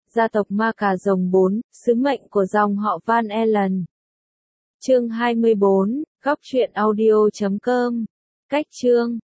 Gia tộc Ma Cà Rồng 4, sứ mệnh của dòng họ Van Allen. Chương 24, góc truyện audio.com. Cách chương